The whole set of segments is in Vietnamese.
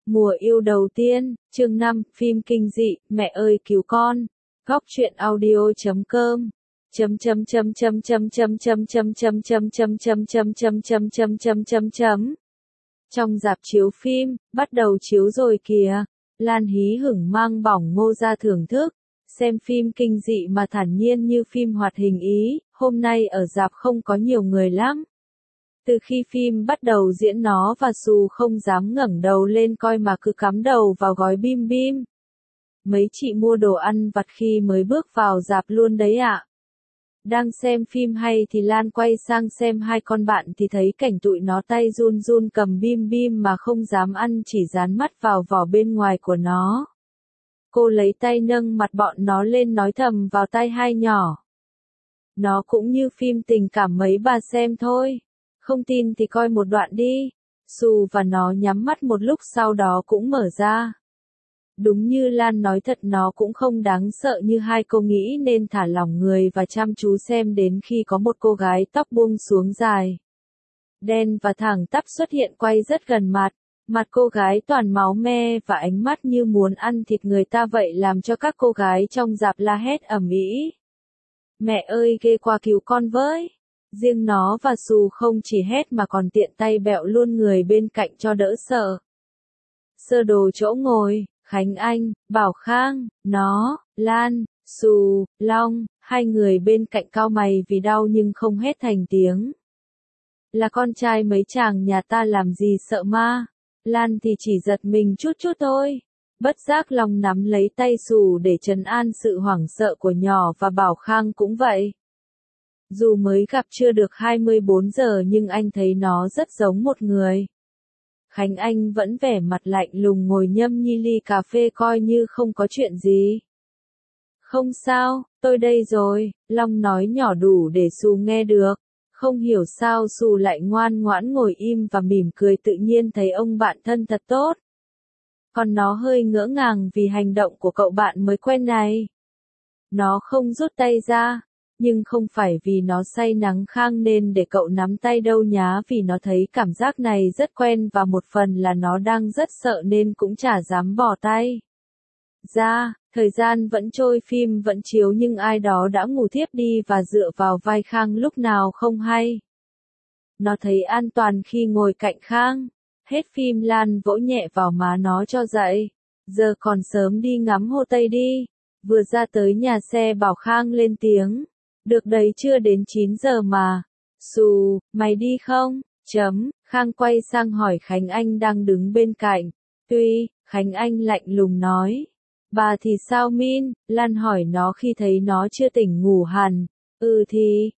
Mùa yêu đầu tiên, chương 5, phim kinh dị, mẹ ơi cứu con. Góc truyện audio.com. Trong rạp chiếu phim, bắt đầu chiếu rồi kìa. Lan hí hửng mang bỏng Ngô ra thưởng thức. Xem phim kinh dị mà thản nhiên như phim hoạt hình Ý, hôm nay ở rạp không có nhiều người lắm. Từ khi phim bắt đầu diễn nó và Sù không dám ngẩng đầu lên coi mà cứ cắm đầu vào gói bim bim. Mấy chị mua đồ ăn vặt khi mới bước vào rạp luôn đấy ạ. Đang xem phim hay thì Lan quay sang xem hai con bạn thì thấy cảnh tụi nó tay run run cầm bim bim mà không dám ăn, chỉ dán mắt vào vỏ bên ngoài của nó. Cô lấy tay nâng mặt bọn nó lên nói thầm vào tai hai nhỏ. Nó cũng như phim tình cảm mấy bà xem thôi. Không tin thì coi một đoạn đi. Sù và nó nhắm mắt một lúc sau đó cũng mở ra. Đúng như Lan nói thật, nó cũng không đáng sợ như hai cô nghĩ nên thả lỏng người và chăm chú xem đến khi có một cô gái tóc buông xuống dài, đen và thẳng tắp xuất hiện quay rất gần mặt. Mặt cô gái toàn máu me và ánh mắt như muốn ăn thịt người ta vậy làm cho các cô gái trong rạp la hét ầm ĩ. Mẹ ơi ghê quá, cứu con với! Riêng nó và Sù không chỉ hét mà còn tiện tay bẹo luôn người bên cạnh cho đỡ sợ. Sơ đồ chỗ ngồi, Khánh Anh, Bảo Khang, nó, Lan, Sù, Long, hai người bên cạnh cau mày vì đau nhưng không hét thành tiếng. Là con trai mấy chàng nhà ta làm gì sợ ma? Lan thì chỉ giật mình chút chút thôi. Bất giác Long nắm lấy tay Sù để trấn an sự hoảng sợ của nhỏ và Bảo Khang cũng vậy. Dù mới gặp chưa được 24 giờ nhưng anh thấy nó rất giống một người. Khánh Anh vẫn vẻ mặt lạnh lùng ngồi nhâm nhi ly cà phê coi như không có chuyện gì. Không sao, tôi đây rồi, Long nói nhỏ đủ để Sù nghe được. Không hiểu sao Sù lại ngoan ngoãn ngồi im và mỉm cười, tự nhiên thấy ông bạn thân thật tốt. Còn nó hơi ngỡ ngàng vì hành động của cậu bạn mới quen này. Nó không rút tay ra. Nhưng không phải vì nó say nắng Khang nên để cậu nắm tay đâu nhá, vì nó thấy cảm giác này rất quen và một phần là nó đang rất sợ nên cũng chả dám bỏ tay ra. Thời gian vẫn trôi, phim vẫn chiếu nhưng ai đó đã ngủ thiếp đi và dựa vào vai Khang lúc nào không hay. Nó thấy an toàn khi ngồi cạnh Khang. Hết phim Lan vỗ nhẹ vào má nó cho dậy. Giờ còn sớm, đi ngắm Hồ Tây đi. Vừa ra tới nhà xe Bảo Khang lên tiếng. Được đấy, chưa đến 9 giờ mà. Sù, mày đi không? Khang quay sang hỏi Khánh Anh đang đứng bên cạnh. Tuy, Khánh Anh lạnh lùng nói. Bà thì sao Min? Lan hỏi nó khi thấy nó chưa tỉnh ngủ hẳn. Thì,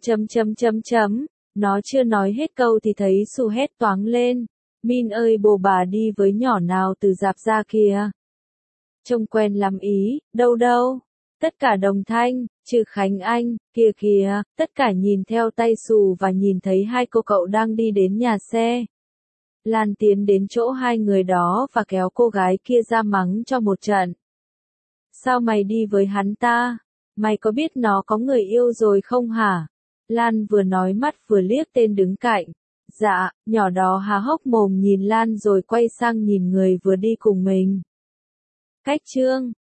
Nó chưa nói hết câu thì thấy Sù hét toáng lên. Min ơi, bồ bà đi với nhỏ nào từ rạp ra kìa. Trông quen lắm ý, đâu đâu. Tất cả đồng thanh, trừ Khánh Anh, kìa kìa, tất cả nhìn theo tay Sù và nhìn thấy hai cô cậu đang đi đến nhà xe. Lan tiến đến chỗ hai người đó và kéo cô gái kia ra mắng cho một trận. Sao mày đi với hắn ta? Mày có biết nó có người yêu rồi không hả? Lan vừa nói mắt vừa liếc tên đứng cạnh. Dạ, nhỏ đó há hốc mồm nhìn Lan rồi quay sang nhìn người vừa đi cùng mình. Cách chương